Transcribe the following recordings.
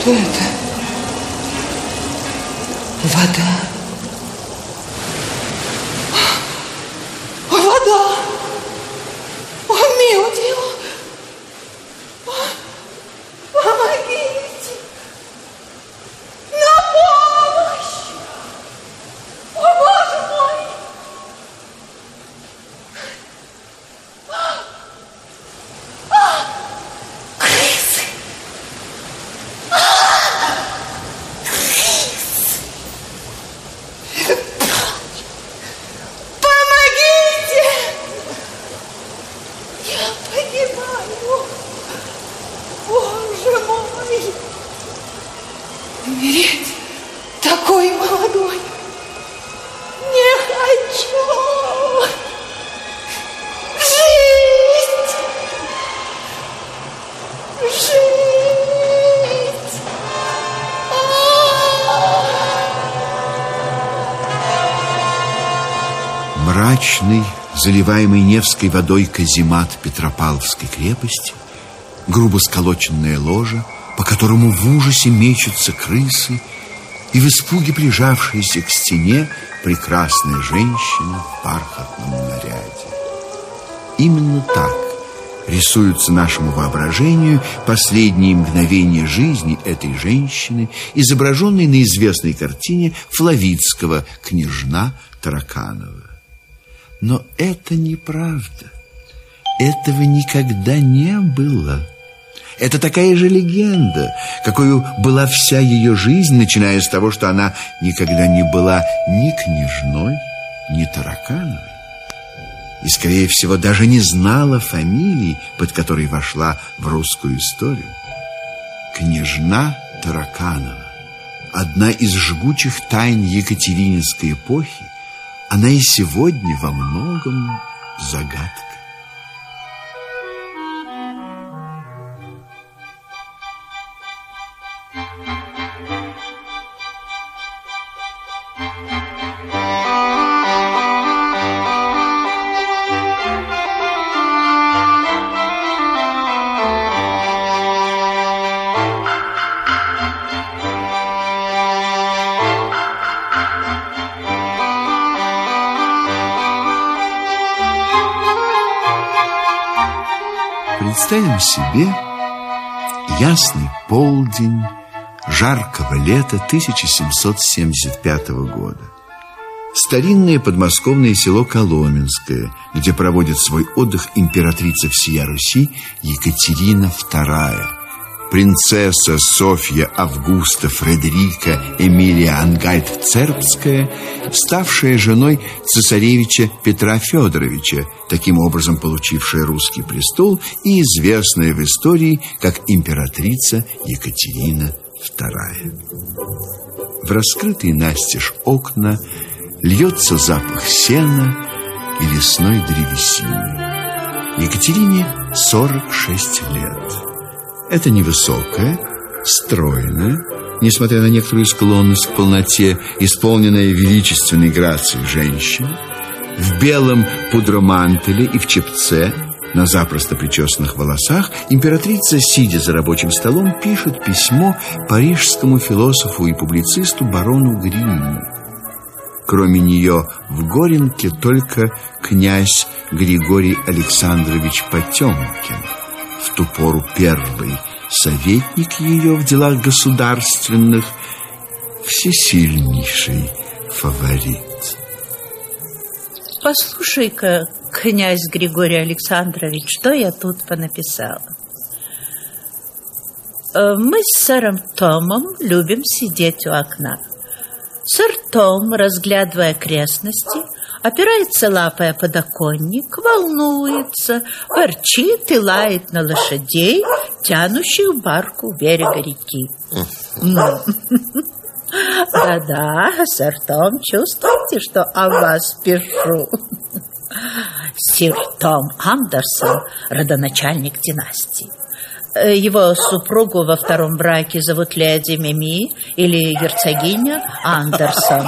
Что это? Вода. Вода! О, милый! Помогите! На помощь! О, Боже мой! Крысы! Помогите! Я погибаю! Боже мой! Умереть такой молодой не хочу! Жить! Жить! Мрачный, заливаемый Невской водой каземат Петропавловской крепости, грубо сколоченное ложе, по которому в ужасе мечутся крысы, и в испуге прижавшаяся к стене прекрасная женщина в бархатном наряде. Именно так рисуются нашему воображению последние мгновения жизни этой женщины, изображенной на известной картине Флавицкого «Княжна Тараканова». Но это неправда. Этого никогда не было. Это такая же легенда, какой была вся ее жизнь, начиная с того, что она никогда не была ни княжной, ни Таракановой. И, скорее всего, даже не знала фамилии, под которой вошла в русскую историю. Княжна Тараканова, одна из жгучих тайн Екатерининской эпохи, она и сегодня во многом загадка. Представим себе ясный полдень жаркого лета 1775 года. Старинное подмосковное село Коломенское, где проводит свой отдых императрица всея Руси Екатерина II. Принцесса Софья Августа Фредерика Эмилия Ангальд-Цербская, ставшая женой цесаревича Петра Федоровича, таким образом получившая русский престол и известная в истории как императрица Екатерина II. В раскрытые настежь окна льется запах сена и лесной древесины. Екатерине 46 лет. Это невысокая, стройная, несмотря на некоторую склонность к полноте, исполненная величественной грацией женщина, в белом пудромантеле и в чепце, на запросто причесанных волосах, императрица, сидя за рабочим столом, пишет письмо парижскому философу и публицисту барону Гриню. Кроме нее в Горенке только князь Григорий Александрович Потемкин, в ту пору первый советник ее в делах государственных, всесильнейший фаворит. Послушай-ка, князь Григорий Александрович, что я тут понаписала? Мы с сэром Томом любим сидеть у окна. Сэр Том, разглядывая окрестности, опирается лапой о подоконник, волнуется, ворчит и лает на лошадей, тянущих барку у берега реки. Да-да, сэр Том, чувствуете, что о вас пишу? Сир Том Андерсон, родоначальник династии. Его супругу во втором браке зовут леди Мими или герцогиня Андерсон.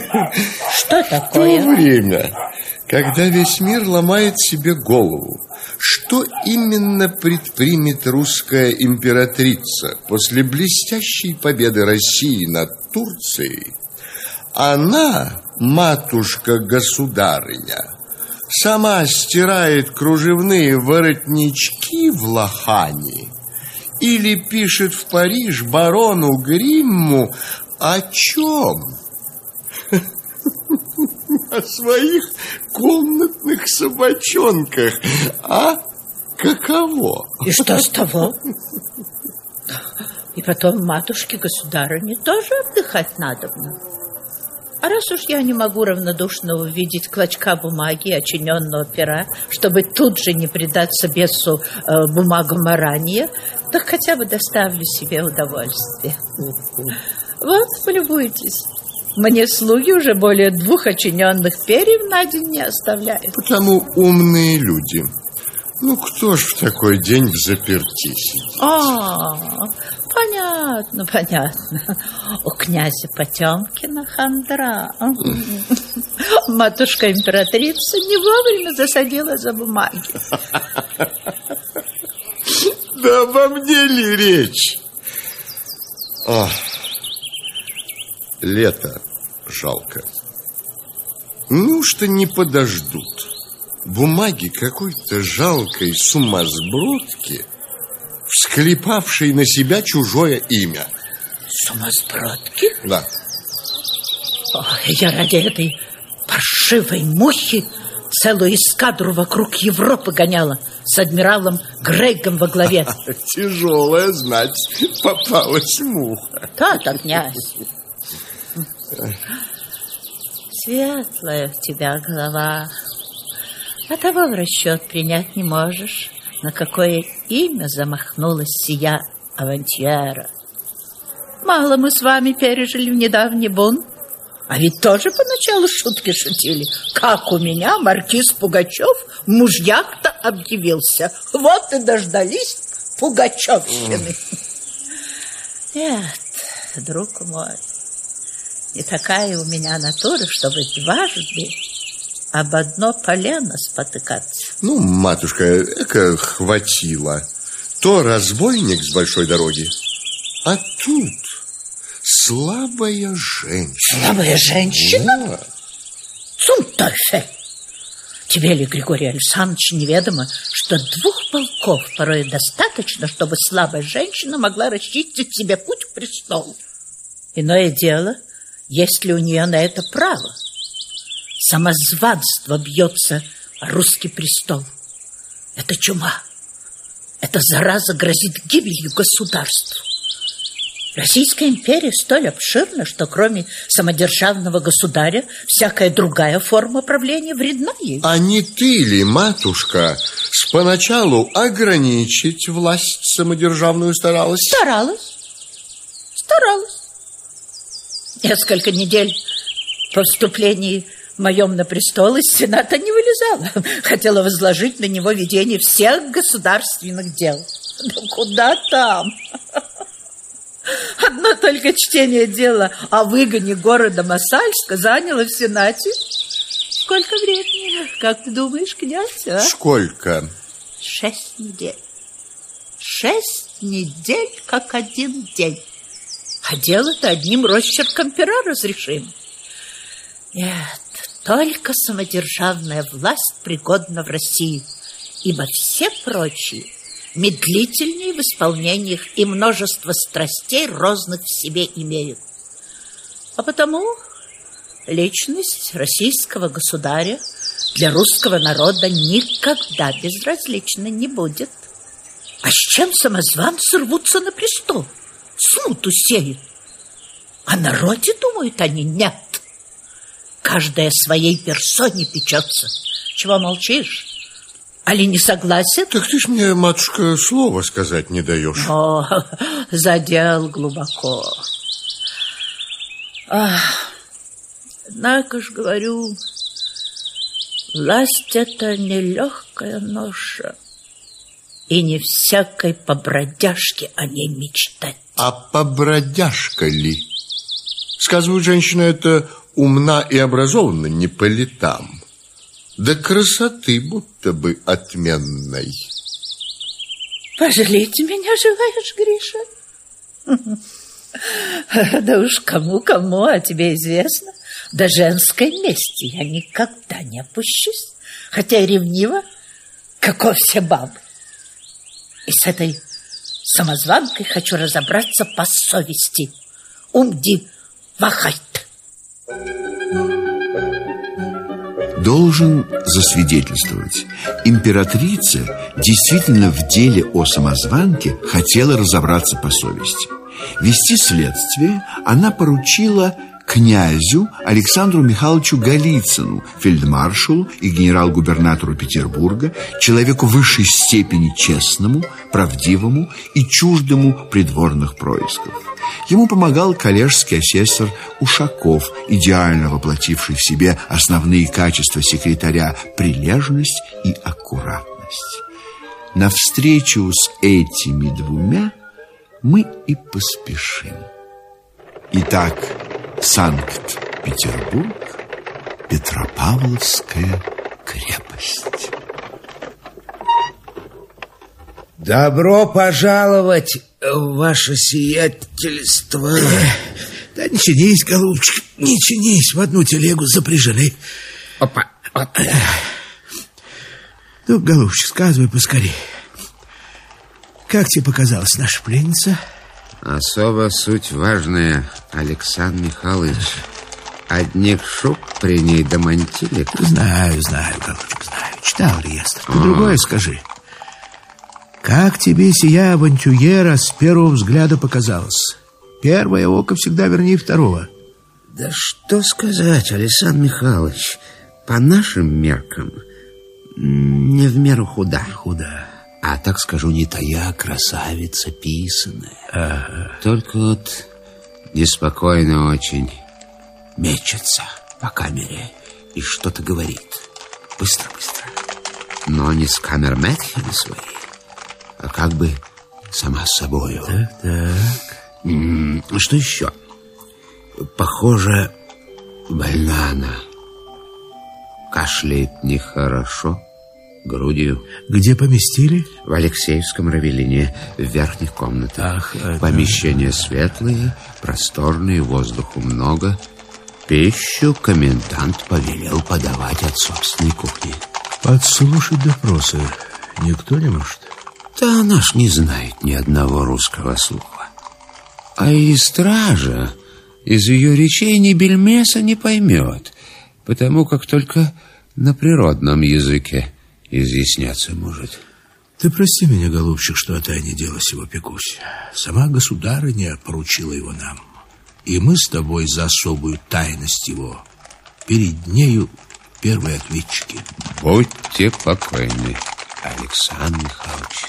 Что такое? То время, когда весь мир ломает себе голову, что именно предпримет русская императрица после блестящей победы России над Турцией? Она, матушка-государыня, сама стирает кружевные воротнички в лохани или пишет в Париж барону Гримму о чем? О своих комнатных собачонках. А каково? И что с того? И потом матушке-государыне тоже отдыхать надобно. А раз уж я не могу равнодушно увидеть клочка бумаги, очиненного пера, чтобы тут же не предаться бесу бумагам марания, так хотя бы доставлю себе удовольствие. Вот, полюбуйтесь. Мне слуги уже более 2 очиненных перьев на день не оставляют. Потому умные люди. Ну, кто ж в такой день в заперти сидит? Понятно, понятно. У князя Потемкина хандра. Матушка-императрица не вовремя засадила за бумаги. Да обо мне ли речь? Лето жалко. Неужто не подождут? Бумаги какой-то жалкой сумасбродки, всклепавшей на себя чужое имя. Сумасбродки? Да. Я ради этой паршивой мухи целую эскадру вокруг Европы гоняла с адмиралом Грейгом во главе. Тяжелая, знать, попалась муха. То-то, князь. Светлая в тебя голова. А того в расчет принять не можешь, на какое имя замахнулась сия авантюра. Мало мы с вами пережили в недавний бунт, а ведь тоже поначалу шутки шутили. Как у меня маркиз Пугачев в мужьях-то объявился. Вот и дождались пугачевщины. Нет, друг мой, не такая у меня натура, чтобы дважды об одно полено спотыкаться. Ну, матушка, эко хватило. То разбойник с большой дороги, а тут слабая женщина. Слабая женщина? Да. Сумтофе! Тебе ли, Григорий Александрович, неведомо, что 2 полков порой достаточно, чтобы слабая женщина могла расчистить себе путь к престолу? Иное дело, есть ли у нее на это право? Самозванство бьется о русский престол. Это чума. Эта зараза грозит гибелью государству. Российская империя столь обширна, что кроме самодержавного государя всякая другая форма правления вредна ей. А не ты ли, матушка, поначалу ограничить власть самодержавную старалась? Старалась. Несколько недель по вступлении моем на престол из Сената не вылезала. Хотела возложить на него ведение всех государственных дел. Да куда там? Одно только чтение дела о выгоне города Масальска заняло в Сенате. Сколько времени, как ты думаешь, князь? А? Сколько? 6 недель. 6 недель, как один день. А дело-то одним росчерком пера разрешим. Нет, только самодержавная власть пригодна в России, ибо все прочие медлительнее в исполнениях и множество страстей розных в себе имеют. А потому личность российского государя для русского народа никогда безразлична не будет. А с чем самозванцы рвутся на престол? Смуту сеют. О народе думают они? Нет. Каждая своей персоне печется. Чего молчишь? Али не согласен? Так ты ж мне, матушка, слова сказать не даешь. О, задел глубоко. Однако ж говорю, власть — это нелегкая ноша, и не всякой побродяжке о ней мечтать. А побродяжка ли? Сказывают, женщина эта умна и образована не по летам. да красоты будто бы отменной. Пожалеть меня желаешь, Гриша? Да уж кому-кому, а тебе известно, до женской мести я никогда не опущусь, хотя и ревнива, как все бабы. И с этой самозванкой хочу разобраться по совести. Умди вахайт. Должен засвидетельствовать, императрица действительно в деле о самозванке хотела разобраться по совести. Вести следствие она поручила князю Александру Михайловичу Голицыну, фельдмаршалу и генерал-губернатору Петербурга, человеку высшей степени честному, правдивому и чуждому придворных происков. Ему помогал коллежский асессор Ушаков, идеально воплотивший в себе основные качества секретаря – прилежность и аккуратность. Навстречу с этими двумя мы и поспешим. Итак, Санкт-Петербург, Петропавловская крепость. Добро пожаловать, ваше сиятельство. Да не чинись, голубчик, не чинись, в одну телегу запряжены. Опа. Ну, голубчик, сказывай поскорей. Как тебе показалась наша пленница? Особо суть важная, Александр Михайлович. Одних шуб при ней до мантилек. Знаю, голубчик, знаю. Читал реестр. Ты другое скажи. Как тебе сия авантюера с первого взгляда показалась? Первое око всегда вернее второго. Да что сказать, Александр Михайлович, по нашим меркам не в меру худа. А так скажу, не тая красавица писаная. Ага. Только вот неспокойно очень мечется по камере и что-то говорит. Быстро. Но не с камерметхами своей, а как бы сама с собою. Так. Что еще? Похоже, больна она. Кашляет нехорошо, грудью. Где поместили? В Алексеевском равелине, в верхних комнатах. Помещения светлые, просторные, воздуху много. Пищу комендант повелел подавать от собственной кухни. Подслушать допросы никто не может? Да она ж не знает ни одного русского слова. А и стража из ее речей ни бельмеса не поймет, потому как только на природном языке изъясняться может. Ты прости меня, голубчик, что о тайне дела сего пекусь. Сама государыня поручила его нам, и мы с тобой за особую тайность его перед нею первые ответчики. Будьте покойны, Александр Михайлович.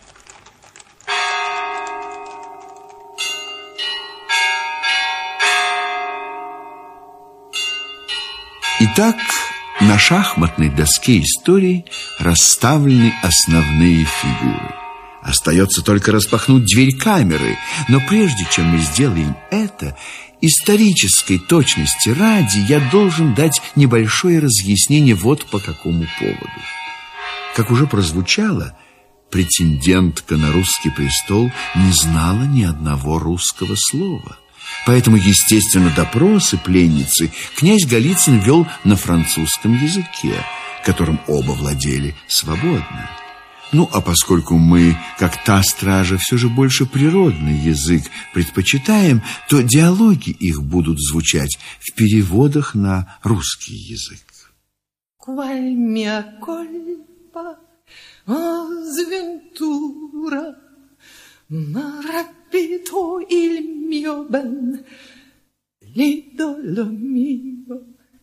Итак, на шахматной доске истории расставлены основные фигуры. Остается только распахнуть дверь камеры. Но прежде чем мы сделаем это, исторической точности ради я должен дать небольшое разъяснение вот по какому поводу. Как уже прозвучало, претендентка на русский престол не знала ни одного русского слова. Поэтому, естественно, допросы пленницы князь Голицын вел на французском языке, которым оба владели свободно. Ну, а поскольку мы, как та стража, все же больше природный язык предпочитаем, то диалоги их будут звучать в переводах на русский язык. Qual mia colpa, oh sventura, m'ha rapito il mio ben, l'idolo mio.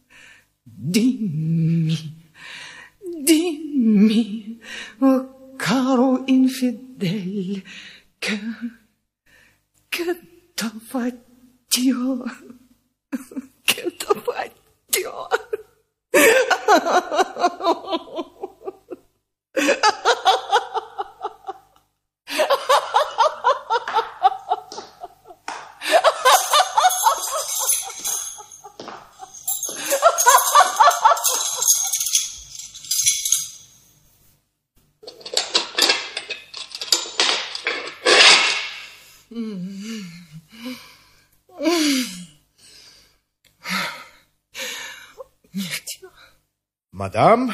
Dimmi, oh caro infidel, che t'ho fatto, che t'ho fatto. Мадам,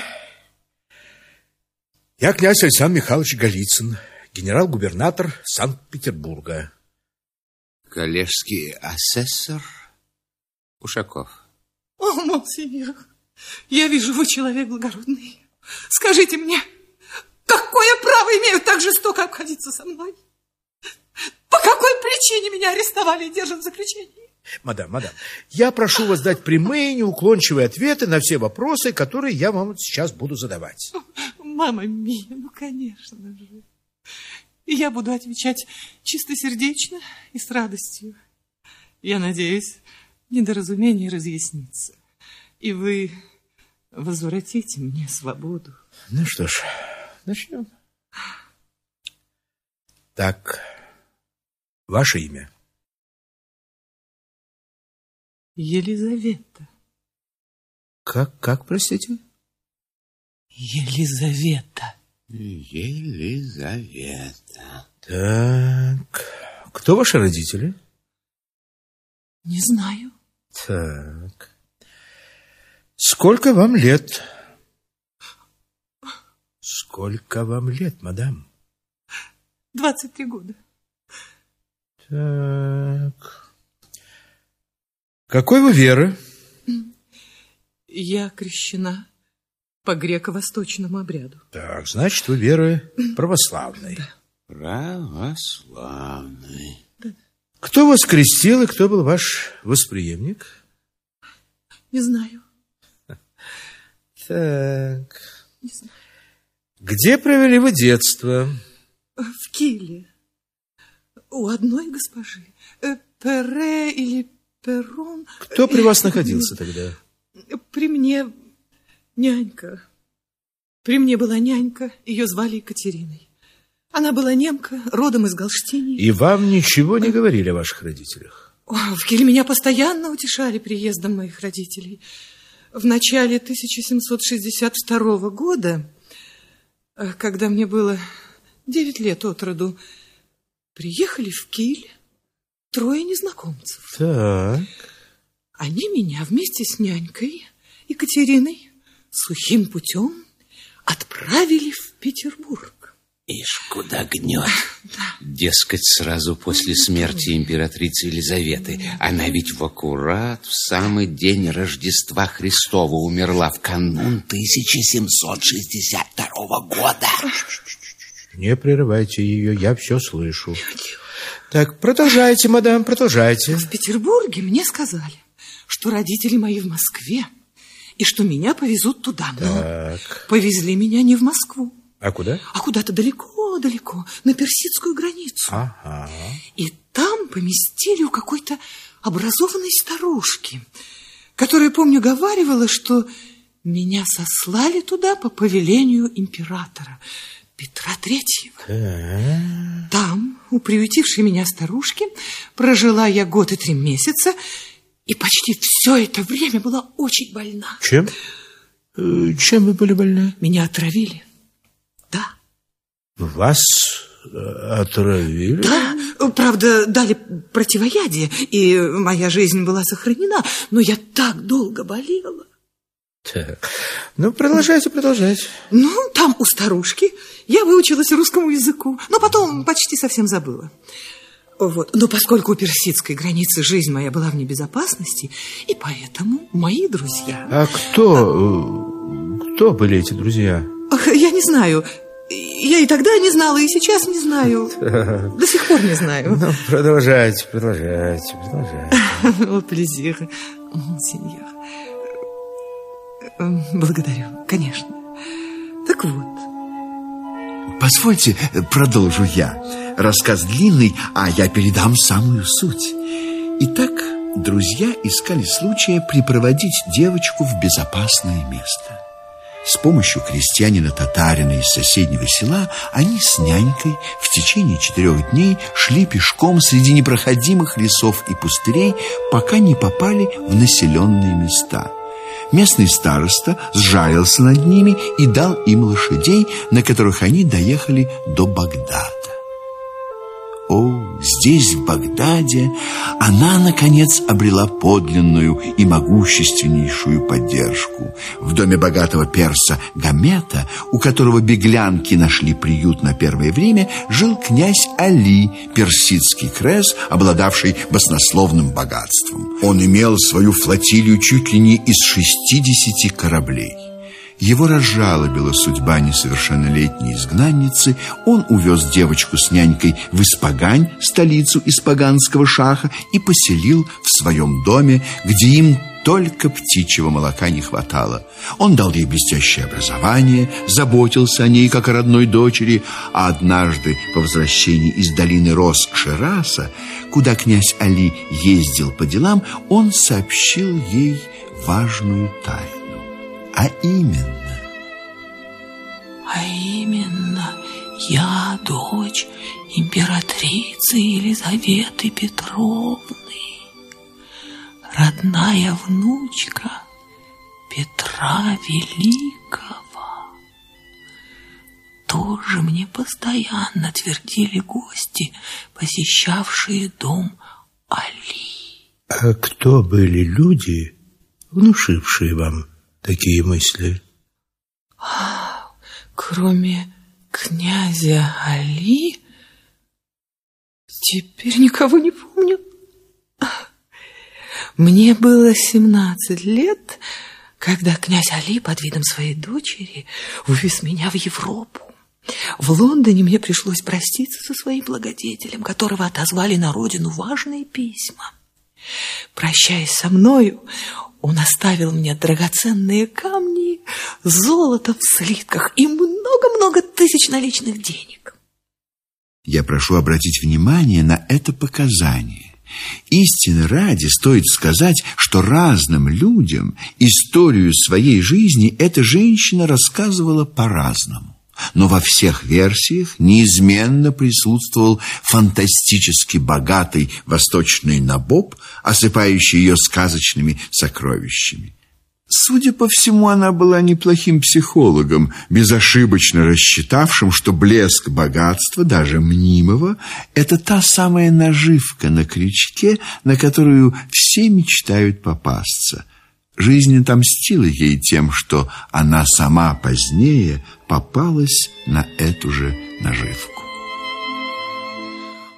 я князь Александр Михайлович Голицын, генерал-губернатор Санкт-Петербурга. Коллежский асессор Ушаков. О, монсеньор, я вижу, вы человек благородный. Скажите мне, какое право имею так жестоко обходиться со мной? По какой причине меня арестовали и держат в заключении? Мадам, я прошу вас дать прямые, неуклончивые ответы на все вопросы, которые я вам сейчас буду задавать. Мама мия, ну, конечно же. И я буду отвечать чистосердечно и с радостью. Я надеюсь, недоразумение разъяснится, и вы возвратите мне свободу. Ну что ж, начнем. Так, ваше имя? Елизавета. Как, простите? Елизавета. Елизавета. Так, кто ваши родители? Не знаю. Так, сколько вам лет? Сколько вам лет, мадам? 23 года. Так, какой вы веры? Я крещена по греко-восточному обряду. Так, значит, вы веры православной. Да. Православный. Да. Кто вас крестил и кто был ваш восприемник? Не знаю. Так. Не знаю. Где провели вы детство? В Киле. У одной госпожи. Пере или Перрон. Кто при вас находился тогда? При мне нянька. При мне была нянька, ее звали Екатериной. Она была немка, родом из Галштинии. И вам ничего не говорили о ваших родителях? В Киле меня постоянно утешали приездом моих родителей. В начале 1762 года, когда мне было 9 лет от роду, приехали в Киль 3 незнакомцев. Так. Они меня вместе с нянькой Екатериной сухим путем отправили в Петербург. Ишь, куда гнет. Дескать, сразу после смерти императрицы Елизаветы. Она ведь в аккурат в самый день Рождества Христова умерла в канун 1762 года. Не прерывайте ее, я все слышу. Так, продолжайте, мадам, продолжайте. В Петербурге мне сказали, что родители мои в Москве, и что меня повезут туда. Но повезли меня не в Москву. А куда? А куда-то далеко-далеко, на персидскую границу. Ага. И там поместили у какой-то образованной старушки, которая, помню, говаривала, что меня сослали туда по повелению императора Петра Третьего. Там, у приютившей меня старушки, прожила я 1 год и 3 месяца, и почти все это время была очень больна. Чем? Чем вы были больны? Меня отравили. Да. Вас отравили? Да, правда, дали противоядие, и моя жизнь была сохранена, но я так долго болела. Так, ну, продолжайте. Ну, там у старушки я выучилась русскому языку, но потом почти совсем забыла. Вот. Но поскольку у персидской границы жизнь моя была в небезопасности, и поэтому мои друзья... А кто были эти друзья? Ах, я не знаю. Я и тогда не знала, и сейчас не знаю. До сих пор не знаю. Ну, продолжайте. О, плезир, монсеньор. Благодарю, конечно. Так вот. Позвольте, продолжу я. Рассказ длинный, а я передам самую суть. Итак, друзья искали случая припроводить девочку в безопасное место. С помощью крестьянина-татарина из соседнего села они с нянькой в течение 4 дней шли пешком среди непроходимых лесов и пустырей, пока не попали в населенные места. Местный староста сжалился над ними и дал им лошадей, на которых они доехали до Багдада. О, здесь, в Багдаде, она, наконец, обрела подлинную и могущественнейшую поддержку. В доме богатого перса Гамета, у которого беглянки нашли приют на первое время, жил князь Али, персидский крес, обладавший баснословным богатством. Он имел свою флотилию чуть ли не из 60 кораблей. Его разжалобила судьба несовершеннолетней изгнанницы. Он увез девочку с нянькой в Испагань, столицу испаганского шаха, и поселил в своем доме, где им только птичьего молока не хватало. Он дал ей блестящее образование, заботился о ней, как о родной дочери, а однажды по возвращении из долины роз Шираса, куда князь Али ездил по делам, он сообщил ей важную тайну. А именно, я дочь императрицы Елизаветы Петровны, родная внучка Петра Великого. Тоже мне постоянно твердили гости, посещавшие дом Али. А кто были люди, внушившие вам такие мысли? Кроме князя Али, теперь никого не помню. Мне было 17 лет, когда князь Али под видом своей дочери увез меня в Европу. В Лондоне мне пришлось проститься со своим благодетелем, которого отозвали на родину важные письма. Прощаясь со мною, он оставил мне драгоценные камни, золото в слитках и много-много тысяч наличных денег. Я прошу обратить внимание на это показание. Истины ради стоит сказать, что разным людям историю своей жизни эта женщина рассказывала по-разному. Но во всех версиях неизменно присутствовал фантастически богатый восточный набоб, осыпающий ее сказочными сокровищами. Судя по всему, она была неплохим психологом, безошибочно рассчитавшим, что блеск богатства, даже мнимого, это та самая наживка на крючке, на которую все мечтают попасться. Жизнь отомстила ей тем, что она сама позднее попалась на эту же наживку.